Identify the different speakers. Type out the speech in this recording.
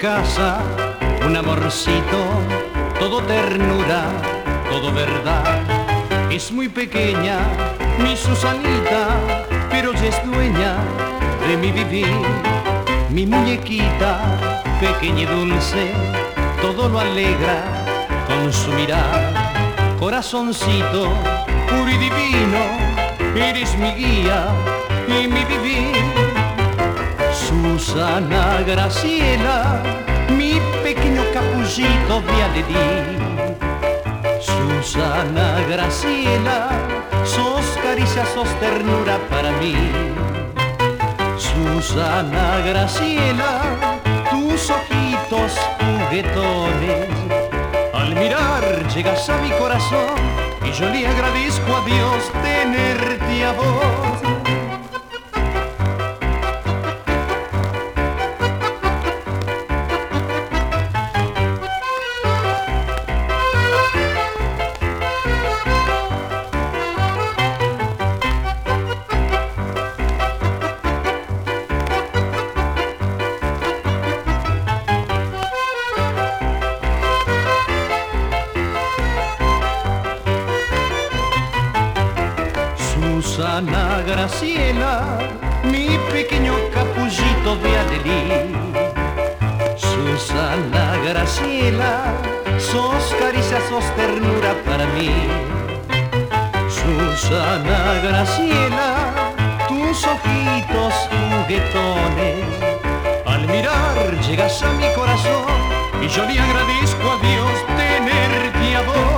Speaker 1: casa, un amorcito, todo ternura, todo verdad. Es muy pequeña mi Susanita, pero ya es dueña de mi vivir. Mi muñequita, pequeña y dulce, todo lo alegra con su mirar. Corazoncito puro y divino, eres mi guía y mi vivir. Susana Graciela, mi pequeño capullito de alegría. Susana Graciela, sos caricia, sos ternura para mí. Susana Graciela, tus ojitos juguetones, al mirar llegas a mi corazón y yo le agradezco a Dios tenerte a vos. Susana Graciela, mi pequeño capullito de alegría. Susana Graciela, sos caricia, sos ternura para mí. Susana Graciela, tus ojitos juguetones, al mirar llegas a mi corazón y yo le agradezco a Dios tenerte a vos.